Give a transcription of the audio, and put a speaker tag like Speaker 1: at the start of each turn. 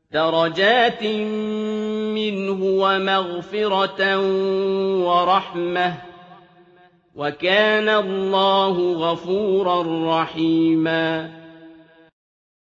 Speaker 1: دَرَجَاتٍ مِّنْهُ وَمَغْفِرَةً وَرَحْمَةً ۚ وَكَانَ اللَّهُ غَفُورًا رَّحِيمًا